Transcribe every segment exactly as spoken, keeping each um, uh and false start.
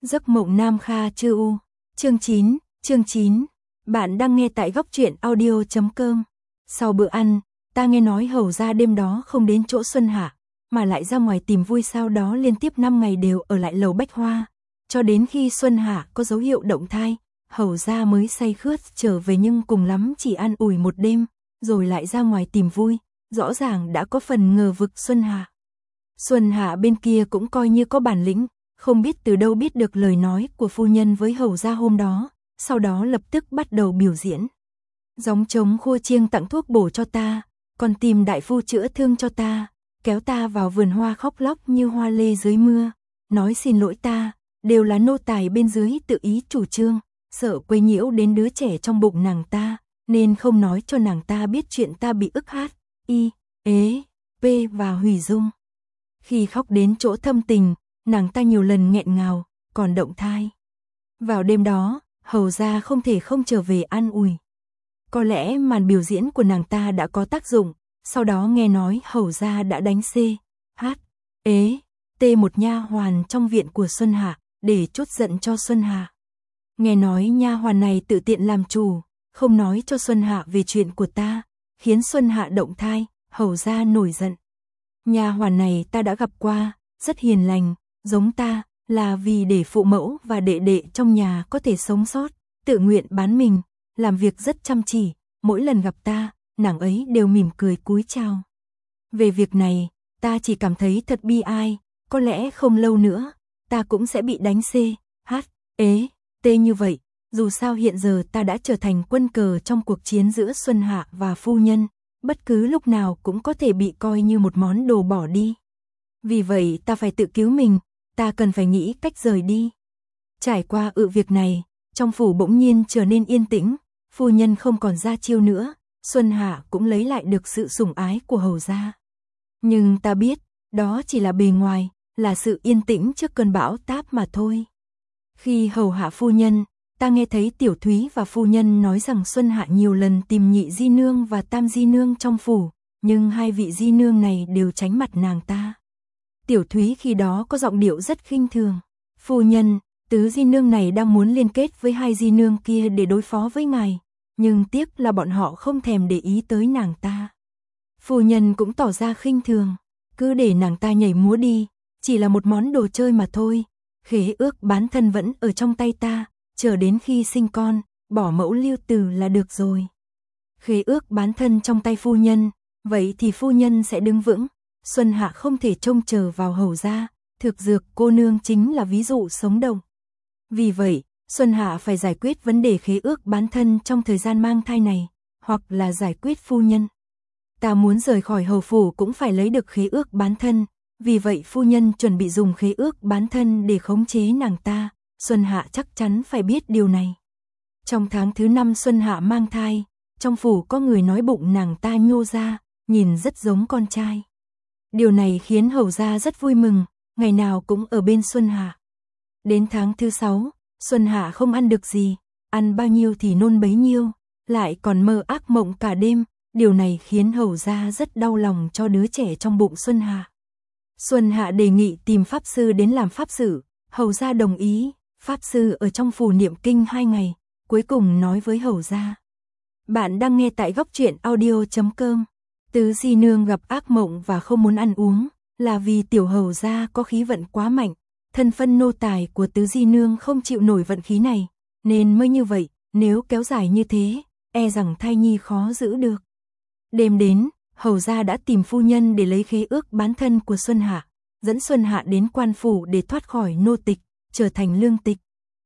Giấc mộng Nam Kha Chư U. Chương chín, chương chín. Bạn đang nghe tại góc truyện audio chấm com. Sau bữa ăn, ta nghe nói Hầu gia đêm đó không đến chỗ Xuân Hạ, mà lại ra ngoài tìm vui, sau đó liên tiếp năm ngày đều ở lại lầu Bách Hoa. Cho đến khi Xuân Hạ có dấu hiệu động thai, Hầu gia mới say khướt trở về, nhưng cùng lắm chỉ an ủi một đêm, rồi lại ra ngoài tìm vui, rõ ràng đã có phần ngờ vực Xuân Hạ. Xuân Hạ bên kia cũng coi như có bản lĩnh, không biết từ đâu biết được lời nói của phu nhân với Hầu gia hôm đó, sau đó lập tức bắt đầu biểu diễn. Gióng trống khua chiêng tặng thuốc bổ cho ta, còn tìm đại phu chữa thương cho ta, kéo ta vào vườn hoa khóc lóc như hoa lê dưới mưa, nói xin lỗi ta, đều là nô tài bên dưới tự ý chủ trương, sợ quấy nhiễu đến đứa trẻ trong bụng nàng ta, nên không nói cho nàng ta biết chuyện ta bị ức hát, y, ế, p và hủy dung. Khi khóc đến chỗ thâm tình, nàng ta nhiều lần nghẹn ngào, còn động thai. Vào đêm đó, Hầu gia không thể không trở về an ủi. Có lẽ màn biểu diễn của nàng ta đã có tác dụng, sau đó nghe nói Hầu gia đã đánh C, H, ế, T một nha hoàn trong viện của Xuân Hạ, để trút giận cho Xuân Hạ. Nghe nói nha hoàn này tự tiện làm chủ, không nói cho Xuân Hạ về chuyện của ta, khiến Xuân Hạ động thai, Hầu gia nổi giận. Nha hoàn này ta đã gặp qua, rất hiền lành, giống ta, là vì để phụ mẫu và đệ đệ trong nhà có thể sống sót, tự nguyện bán mình, làm việc rất chăm chỉ, mỗi lần gặp ta, nàng ấy đều mỉm cười cúi chào. Về việc này, ta chỉ cảm thấy thật bi ai, có lẽ không lâu nữa, ta cũng sẽ bị đánh C, H, ế, T như vậy, dù sao hiện giờ ta đã trở thành quân cờ trong cuộc chiến giữa Xuân Hạ và phu nhân, bất cứ lúc nào cũng có thể bị coi như một món đồ bỏ đi. Vì vậy ta phải tự cứu mình, ta cần phải nghĩ cách rời đi. Trải qua ự việc này, trong phủ bỗng nhiên trở nên yên tĩnh, phu nhân không còn ra chiêu nữa, Xuân Hạ cũng lấy lại được sự sủng ái của Hầu gia. Nhưng ta biết, đó chỉ là bề ngoài, là sự yên tĩnh trước cơn bão táp mà thôi. Khi hầu hạ phu nhân, ta nghe thấy Tiểu Thúy và phu nhân nói rằng Xuân Hạ nhiều lần tìm nhị di nương và tam di nương trong phủ, nhưng hai vị di nương này đều tránh mặt nàng ta. Tiểu Thúy khi đó có giọng điệu rất khinh thường. Phu nhân, tứ di nương này đang muốn liên kết với hai di nương kia để đối phó với ngài, nhưng tiếc là bọn họ không thèm để ý tới nàng ta. Phu nhân cũng tỏ ra khinh thường, cứ để nàng ta nhảy múa đi, chỉ là một món đồ chơi mà thôi. Khế ước bán thân vẫn ở trong tay ta, chờ đến khi sinh con, bỏ mẫu lưu từ là được rồi. Khế ước bán thân trong tay phu nhân, vậy thì phu nhân sẽ đứng vững. Xuân Hạ không thể trông chờ vào Hầu gia, thực dược cô nương chính là ví dụ sống động. Vì vậy, Xuân Hạ phải giải quyết vấn đề khế ước bán thân trong thời gian mang thai này, hoặc là giải quyết phu nhân. Ta muốn rời khỏi hầu phủ cũng phải lấy được khế ước bán thân, vì vậy phu nhân chuẩn bị dùng khế ước bán thân để khống chế nàng ta, Xuân Hạ chắc chắn phải biết điều này. Trong tháng thứ năm Xuân Hạ mang thai, trong phủ có người nói bụng nàng ta nhô ra, nhìn rất giống con trai. Điều này khiến Hầu gia rất vui mừng, ngày nào cũng ở bên Xuân Hạ. Đến tháng thứ sáu, Xuân Hạ không ăn được gì, ăn bao nhiêu thì nôn bấy nhiêu, lại còn mơ ác mộng cả đêm, điều này khiến Hầu gia rất đau lòng cho đứa trẻ trong bụng Xuân Hạ. Xuân Hạ đề nghị tìm pháp sư đến làm pháp sự, Hầu gia đồng ý, pháp sư ở trong phủ niệm kinh hai ngày, cuối cùng nói với Hầu gia. Bạn đang nghe tại góc truyện audio chấm com. Tứ di nương gặp ác mộng và không muốn ăn uống, là vì tiểu Hầu gia có khí vận quá mạnh, thân phân nô tài của tứ di nương không chịu nổi vận khí này, nên mới như vậy, nếu kéo dài như thế, e rằng thai nhi khó giữ được. Đêm đến, Hầu gia đã tìm phu nhân để lấy khế ước bán thân của Xuân Hạ, dẫn Xuân Hạ đến quan phủ để thoát khỏi nô tịch, trở thành lương tịch.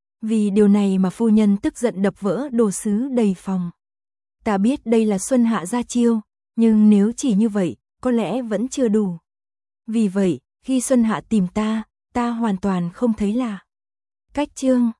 Vì điều này mà phu nhân tức giận đập vỡ đồ sứ đầy phòng. Ta biết đây là Xuân Hạ ra chiêu, nhưng nếu chỉ như vậy, có lẽ vẫn chưa đủ. Vì vậy, khi Xuân Hạ tìm ta, ta hoàn toàn không thấy lạ. Cách chương